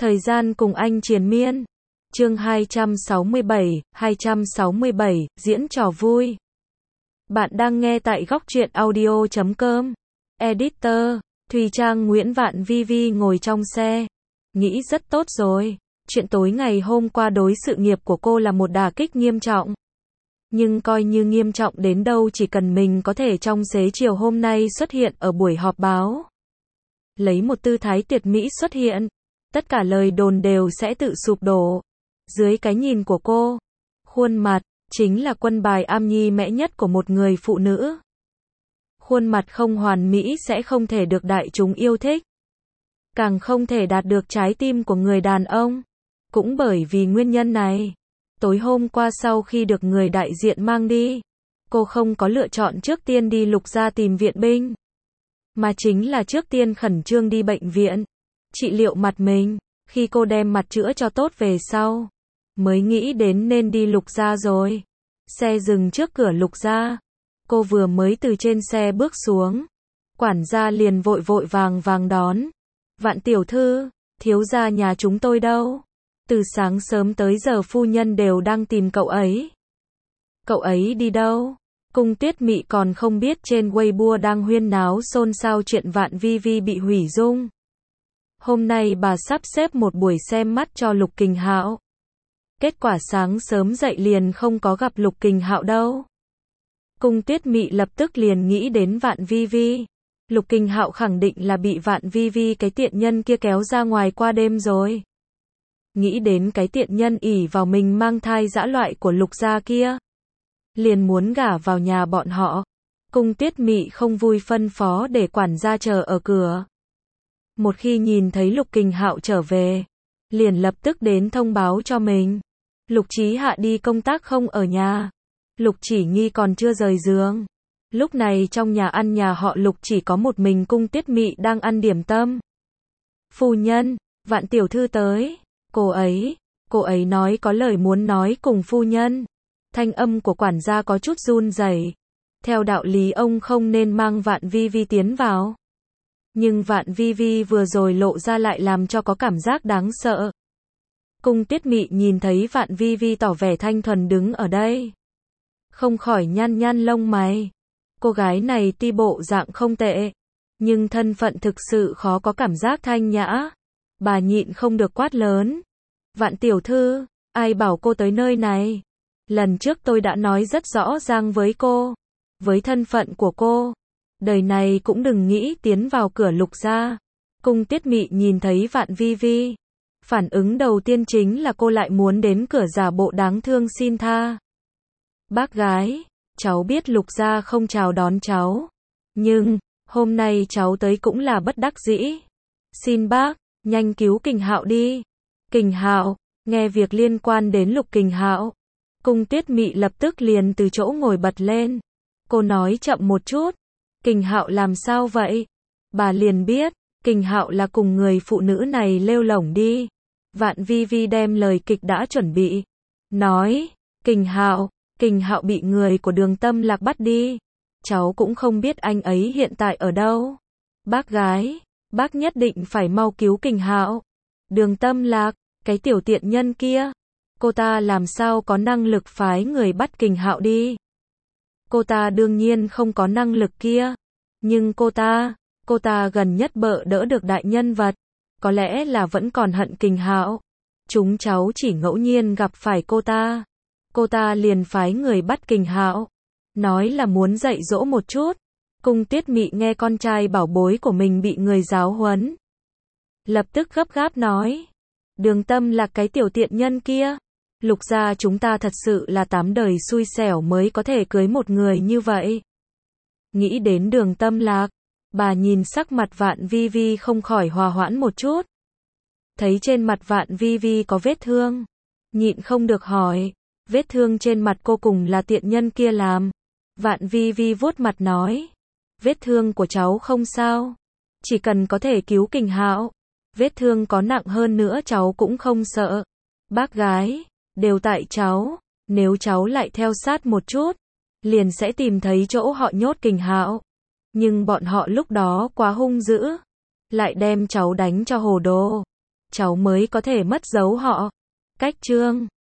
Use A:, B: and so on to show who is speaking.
A: Thời gian cùng anh triền miên. Chương 267, diễn trò vui. Bạn đang nghe tại góc truyện audio.com. Editor, Thùy Trang Nguyễn Vạn Vi Vi ngồi trong xe. Nghĩ rất tốt rồi. Chuyện tối ngày hôm qua đối sự nghiệp của cô là một đả kích nghiêm trọng. Nhưng coi như nghiêm trọng đến đâu, chỉ cần mình có thể trong xế chiều hôm nay xuất hiện ở buổi họp báo. Lấy một tư thái tuyệt mỹ xuất hiện. Tất cả lời đồn đều sẽ tự sụp đổ. Dưới cái nhìn của cô, khuôn mặt chính là quân bài am nhi mẽ nhất của một người phụ nữ. Khuôn mặt không hoàn mỹ sẽ không thể được đại chúng yêu thích, càng không thể đạt được trái tim của người đàn ông. Cũng bởi vì nguyên nhân này, tối hôm qua sau khi được người đại diện mang đi, cô không có lựa chọn trước tiên đi Lục Gia tìm viện binh, mà chính là trước tiên khẩn trương đi bệnh viện trị liệu mặt mình. Khi cô đem mặt chữa cho tốt về sau, mới nghĩ đến nên đi Lục Gia rồi. Xe dừng trước cửa Lục Gia. Cô vừa mới từ trên xe bước xuống, quản gia liền vội vội vàng đón. Vạn tiểu thư, thiếu gia nhà chúng tôi đâu? Từ sáng sớm tới giờ phu nhân đều đang tìm cậu ấy. Cậu ấy đi đâu? Cung Tuyết Mị còn không biết trên Weibo đang huyên náo xôn xao chuyện Vạn Vi Vi bị hủy dung. Hôm nay bà sắp xếp một buổi xem mắt cho Lục Kình Hạo. Kết quả sáng sớm dậy liền không có gặp Lục Kình Hạo đâu. Cung Tuyết Mị lập tức liền nghĩ đến Vạn Vi Vi. Lục Kình Hạo khẳng định là bị Vạn Vi Vi cái tiện nhân kia kéo ra ngoài qua đêm rồi. Nghĩ đến cái tiện nhân ỷ vào mình mang thai dã loại của Lục gia kia, liền muốn gả vào nhà bọn họ. Cung Tuyết Mị không vui phân phó để quản gia chờ ở cửa. Một khi nhìn thấy Lục Kình Hạo trở về, liền lập tức đến thông báo cho mình. Lục Chí Hạ đi công tác không ở nhà. Lục Chỉ Nghi còn chưa rời giường. Lúc này trong nhà ăn nhà họ Lục chỉ có một mình Cung Tuyết Mị đang ăn điểm tâm. Phu nhân, Vạn tiểu thư tới. Cô ấy nói có lời muốn nói cùng phu nhân. Thanh âm của quản gia có chút run rẩy. Theo đạo lý ông không nên mang Vạn Vi Vi tiến vào. Nhưng Vạn Vi Vi vừa rồi lộ ra lại làm cho có cảm giác đáng sợ. Cung Tuyết Mị nhìn thấy Vạn Vi Vi tỏ vẻ thanh thuần đứng ở đây, không khỏi nhăn lông mày. Cô gái này tuy bộ dạng không tệ, nhưng thân phận thực sự khó có cảm giác thanh nhã. Bà nhịn không được quát lớn. Vạn tiểu thư, ai bảo cô tới nơi này? Lần trước tôi đã nói rất rõ ràng với cô. Với thân phận của cô, đời này cũng đừng nghĩ tiến vào cửa Lục gia. Cung Tuyết Mị nhìn thấy Vạn Vi Vi, phản ứng đầu tiên chính là cô lại muốn đến cửa giả bộ đáng thương xin tha. Bác gái, cháu biết Lục gia không chào đón cháu, nhưng hôm nay cháu tới cũng là bất đắc dĩ. Xin bác, nhanh cứu Kình Hạo đi. Kình Hạo, nghe việc liên quan đến Lục Kình Hạo, Cung Tuyết Mị lập tức liền từ chỗ ngồi bật lên. Cô nói chậm một chút. Kình Hạo làm sao vậy? Bà liền biết, Kình Hạo là cùng người phụ nữ này lêu lổng đi. Vạn Vi Vi đem lời kịch đã chuẩn bị, nói, Kình Hạo bị người của Đường Tâm Lạc bắt đi. Cháu cũng không biết anh ấy hiện tại ở đâu. Bác gái, bác nhất định phải mau cứu Kình Hạo. Đường Tâm Lạc, cái tiểu tiện nhân kia, cô ta làm sao có năng lực phái người bắt Kình Hạo đi? Cô ta đương nhiên không có năng lực kia, nhưng cô ta gần nhất bợ đỡ được đại nhân vật, có lẽ là vẫn còn hận Kình Hạo. Chúng cháu chỉ ngẫu nhiên gặp phải cô ta liền phái người bắt Kình Hạo, nói là muốn dạy dỗ một chút. Cung Tuyết Mị nghe con trai bảo bối của mình bị người giáo huấn, lập tức gấp gáp nói, Đường Tâm là cái tiểu tiện nhân kia. Lục gia chúng ta thật sự là 8 đời xui xẻo mới có thể cưới một người như vậy. Nghĩ đến Đường Tâm Lạc, bà nhìn sắc mặt Vạn Vi Vi không khỏi hòa hoãn một chút. Thấy trên mặt Vạn Vi Vi có vết thương, nhịn không được hỏi, vết thương trên mặt cô cùng là tiện nhân kia làm? Vạn Vi Vi vuốt mặt nói, vết thương của cháu không sao, chỉ cần có thể cứu Kình Hạo, vết thương có nặng hơn nữa cháu cũng không sợ. Bác gái, đều tại cháu, nếu cháu lại theo sát một chút, liền sẽ tìm thấy chỗ họ nhốt Kình Hạo. Nhưng bọn họ lúc đó quá hung dữ, lại đem cháu đánh cho hồ đồ. cháu mới có thể mất dấu họ. Cách chương